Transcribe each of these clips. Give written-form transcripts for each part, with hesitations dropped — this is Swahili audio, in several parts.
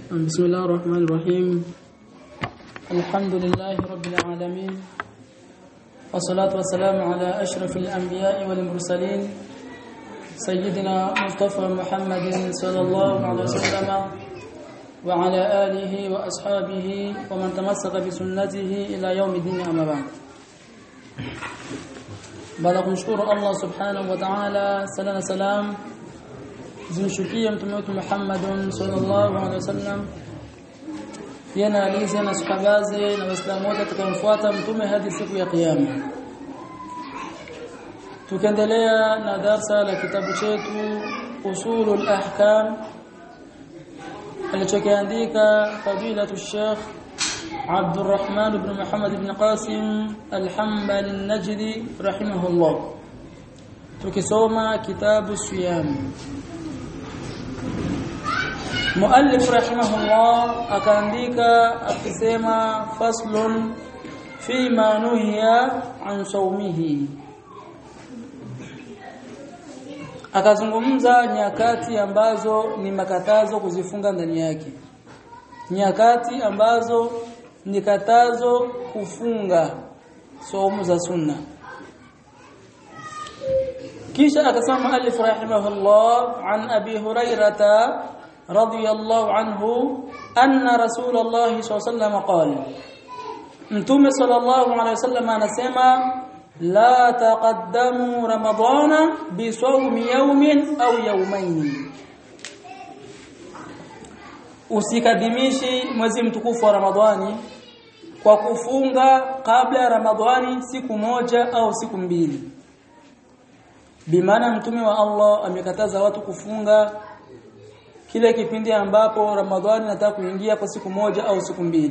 بسم الله الرحمن الرحيم الحمد لله رب العالمين والصلاة والسلام على أشرف الأنبياء والمرسلين سيدنا مصطفى محمد صلى الله عليه وسلم وعلى آله وأصحابه ومن تمسك بسنته إلى يوم الدين أما بعد baada kumshukuru Allah subhanahu wa ta'ala sala salam zimshukia mtume wetu Muhammad sallallahu alaihi wasallam yana aliza na sahabaze na waislamu wote tukamfuata mtume hadi siku ya kiyama. Tukiendelea na darasa la kitabu chetu Usulul Ahkam alichokiandika fadilatu Sheikh عبد الرحمن بن محمد بن قاسم الحنبلي النجدي رحمه الله tukisoma kitabu siyam. Muallif rahimahullah akaandika akisema faslun fi ma nuhiya an sawmihi, akazungumza nyakati ambazo ni makatazo kuzifunga ndani yake, nyakati ambazo ni katazo kufunga saumu za sunna. Kisha akasema muallif rahimahullah an Abi Hurairah radhiyallahu anhu anna Rasulullah sallallahu alayhi wasallam qala, Mtume sallallahu alayhi wasallam anasema la taqaddamu ramadana bi sawmi yawmin aw yawmayn, usikadimishi mwezi mtukufu wa Ramadhani kwa kufunga kabla ya Ramadhani siku moja au siku mbili. Bimaana mtume wa Allah amekataza watu kufunga kile kipindi ambapo Ramadhani inataka kuingia kwa siku moja au siku mbili.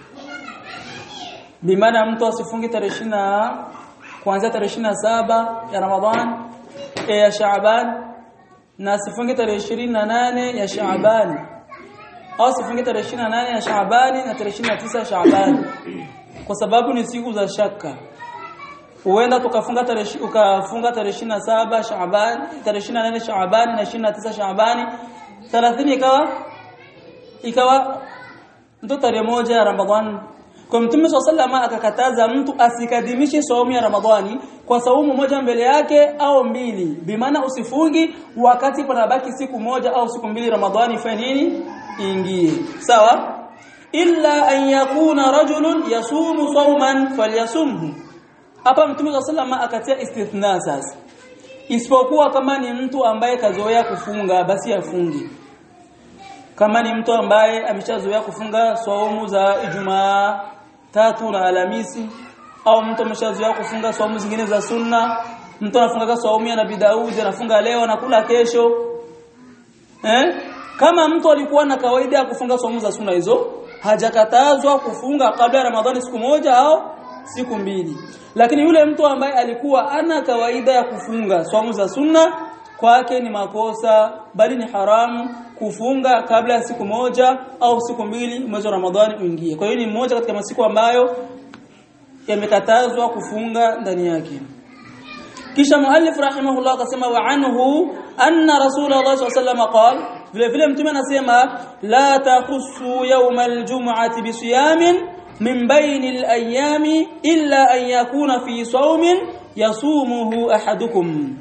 Bimaana mtu asifungi kuanzia tarehe 27 ya Ramadhani ya Shaaban na asifungi tarehe 28 ya Shaaban au sifunge tarehe 28 ya Shaabani na tarehe 29 ya Shaabani, kwa sababu ni siku za shaka. Huenda ukafunga tarehe 27 Shaabani, tarehe 28 Shaabani na 29 Shaabani, 30 ikawa ndo tarehe moja ya Ramadhani. Kwa Mtume SAW akakataza mtu asikadimishe saumu ya Ramadhani kwa saumu moja mbele yake au mbili. Bimaana usifungi wakati panabaki siku moja au siku mbili Ramadhani ifanye nini? Ingie. Sawa? Illa an yakuna rajulun yasumu sawman falyasumhu. Hapa Mtume SAW akatia istithna sasa. Isipokuwa kama ni mtu ambaye kazoea kufunga basi afunge. Kama ni mtu ambaye ameshazoea kufunga saumu za Ijumaa, Tatu na Alhamisi, au mtu ameshazoea kufunga saumu zingine za sunna, mtu anafunga saumu ya Nabii Daudi, anafunga leo anakula kesho. Kama mtu alikuwa na kawaida ya kufunga saumu za sunna hizo, hajakatazwa kufunga kabla ya Ramadhani siku moja au siku mbili. Lakini yule mtu ambaye alikuwa ana kawaida ya kufunga saumu za sunna, kwake ni makosa, bali ni haramu kufunga kabla ya siku moja au siku mbili mwezi wa Ramadhani uingie. Kwa hiyo ni mmoja katika masiku ambayo yamekatazwa kufunga ndani yake. Kisha muallif rahimahullah akasema wa anhu anna Rasulullah sallallahu alayhi wasallam qala, vile mtume anasema la takhussu yawm al-jum'ati bi siyamin min bayni al-ayami illa an yakuna fi sawmin yasumuhu ahadukum.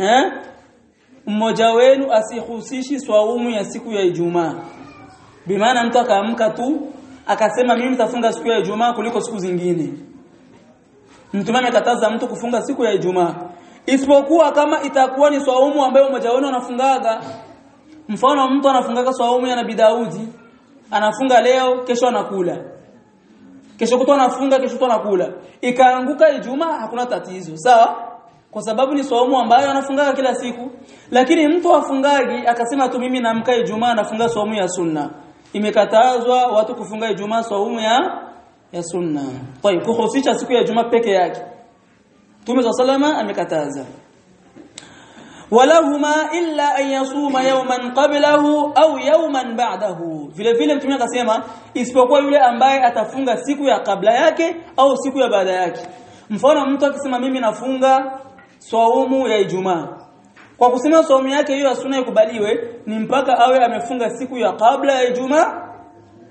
Mmoja wenu asihusishi swaumu ya siku ya Ijumaa. Bimaana mtu akaamka tu akasema mimi nitafunga siku ya Ijumaa kuliko siku zingine. Mtume amekataza mtu kufunga siku ya Ijumaa, isipokuwa kama itakuwa ni swaumu ambayo mmoja wenu anafungaga. Mfano mtu anafungaga swaumu ya Nabii Daudi, anafunga leo, kesho anakula. Kesho kutwa anafunga, kesho kutwa anakula. Ikaanguka Ijumaa hakuna tatizo. Sawa? Kwa sababu ni swaumu ambayo anafungaga kila siku. Lakini mtu afungagi akasema tu mimi naamka Ijumaa nafunga swaumu ya sunna, imekatazwa watu kufunga Ijumaa swaumu ya sunna. Kwa hiyo kuhusisha siku ya Ijumaa peke yake, Mtume sallallahu amekataza. Walahuma illa an yasuma yawman qablahu au yawman ba'dahu. Vile Mtume akasema isipokuwa yule ambaye atafunga siku ya kabla yake au siku ya baada yake. Mfano mtu akisema mimi nafunga swaumu ya Ijumaa, Kwa kusema saumu yake hiyo ya sunna ikubaliwe ni mpaka awe amefunga siku ya kabla ya Ijumaa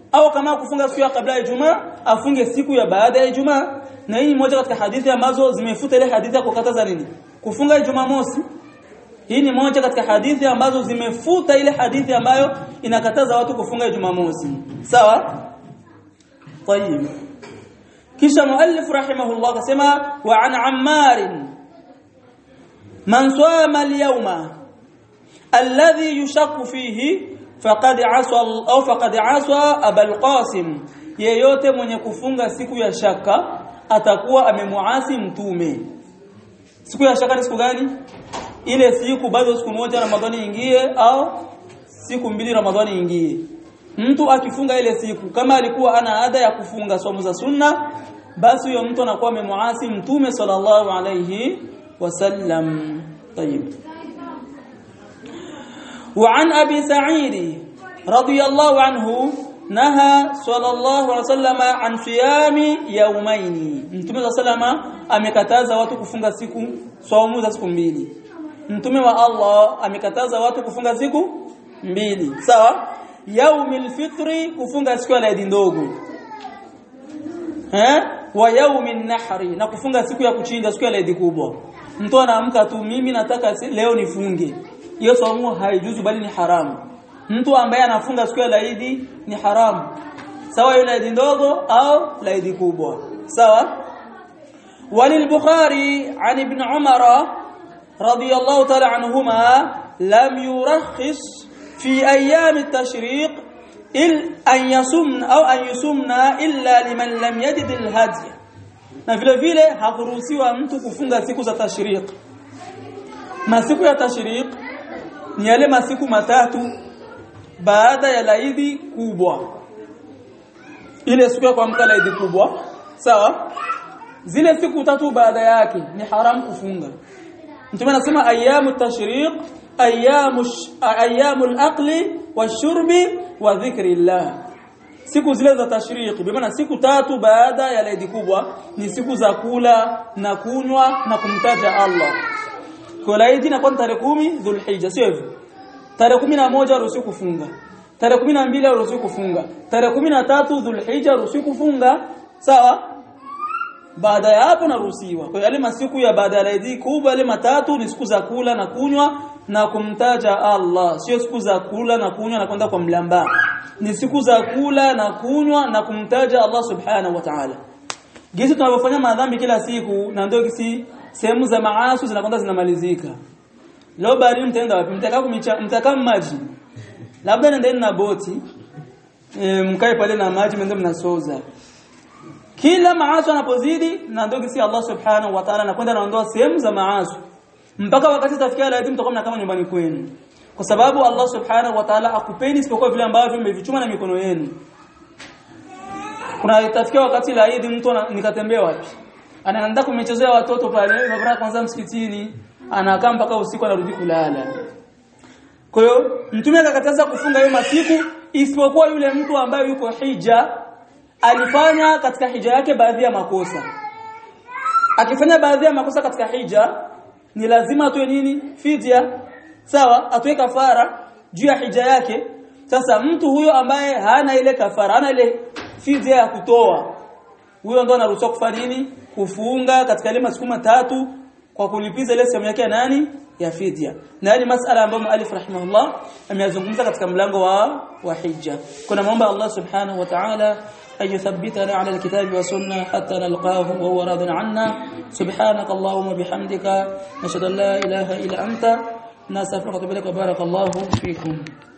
au kama kufunga siku ya kabla ya Ijumaa afunge siku ya baada ya Ijumaa. Na hii ni moja katika hadithi ambazo zimefuta ile hadithi ya kukataza nini kufunga Ijumaa mosi. Hii ni moja katika hadithi ambazo zimefuta ile hadithi ambayo inakataza watu kufunga Ijumaa mosi. Sawa? طيب. Kisha muallif rahimahullah akasema wa an Ammar man sama al-yawma alladhi yushakku fihi faqad asa Abul Qasim, yeyote mwenye kufunga siku ya shaka atakuwa amemuasi mtume. Siku ya shaka ni siku gani? Ile siku bado siku moja Ramadhani ingie au siku mbili Ramadhani ingie. Mtu akifunga ile siku kama alikuwa ana ada ya kufunga somo za sunna, basi huyo mtu anakuwa amemuasi mtume sallallahu alayhi wasallam. طيب. وعن أبي سعيد رضي الله عنه نهى صلى الله عليه وسلم عن صيام يومين. Mtume صلى الله عليه وسلم amekataza watu kufunga siku saumu za siku mbili. Mtume wa Allah amekataza watu kufunga siku mbili. Sawa? Yaumil fitri, kufunga siku ya Eid ndogo. Wa yaumin nahri, na kufunga siku ya kuchinja, siku ya Eid kubwa. Mtu anaamka tu, mimi nataka leo nifunge. Hiyo saumu haijuzu bali ni haramu. Mtu ambaye anafunga siku ya Eid ni haramu. Sawa ile Eid ndogo au Eid kubwa. Sawa? Walil-Bukhari an Ibn Umar radiyallahu ta'ala anhuma lam yurakhis fi ayyam at-tashriq an yasumna illa liman lam yajid al-hadi. Na vile vile hakuruhusiwa mtu kufunga siku za tashriq. Masiku ya tashriq ni yale masiku matatu baada ya Eid kubwa. Ile siku ya kuamka Eid kubwa, sawa? Zile siku tatu baada yake ni haram kufunga. Mtume anasema ayyamut tashriq ayyamul aqli washurbi wa dhikrillah. Siku zile za tashriq, kwa maana siku tatu baada ya Eid kubwa ni siku za kula na kunywa na kumtaja Allah. Kwa Eid inakuwa tarehe 10 Dhulhijja, sio hivyo? Tarehe 11 ruhusiwa kufunga. Tarehe 12 ruhusiwa kufunga. Tarehe 13 Dhulhijja ruhusiwa kufunga. Sawa? Baada ya hapo naruhusiwa. Kwa yale masiku ya baada ya Eid kubwa yale matatu ni siku za kula na kunywa na kumtaja Allah. Sio siku za kula na kunywa na kwenda kwa mlamba. Ni siku za kula na kunywa na kumtaja Allah subhanahu wa ta'ala. Gisi tunapofanya madhambi kila siku na ndio gisi sehemu za maasi zinakwenda zinamalizika. Leo bari mtaenda wapi? Mtakaa maji. Labda nendeni na boti. Mkae pale na maji mwende mnasoza. Kila maasi yanapozidi na ndio gisi Allah subhanahu wa ta'ala anakwenda anaondoa sehemu za maasi. Mpaka wakati tafikia lazima mtakuwa mnakaa nyumbani kwenu. Kwa sababu Allah subhanahu wa ta'ala akupeni isipokuwa vile ambavyo mmevichuma na mikono yenu. Kuna itafikia wakati la Eid mtu nikatembea wapi? Anaanza kumechezea watoto pale, mabara kwanza msikitini, anakaa mpaka usiku anarudi kulala. Kwa hiyo mtume akakataza kufunga hiyo masiku isipokuwa yule mtu ambaye yuko hija alifanya katika hija yake baadhi ya makosa. Akifanya baadhi ya makosa katika hija ni lazima atoe nini? Fidia. Sawa, atoe kafara juu ya hija yake. Sasa mtu huyo ambaye hana ile kafara, hana ile fidia ya kutoa, huyo ndo anaruhusiwa kufanya nini? Kufunga katika ile masiku matatu kwa kulipiza ile sehemu yake ya nani? Ya fidia. Na hii masala ambayo muallif rahimahullah ameyazungumza katika mlango wa hija. Kuna muomba Allah subhanahu wa ta'ala ayuthabbitana ala alkitabi wa sunna hatta nalqahu wa huwa radin anna. Subhanaka Allahumma bihamdika nashhadu an la ilaha illa anta nastaghfiruka wa natubu ilaik. Barakallahu fikum.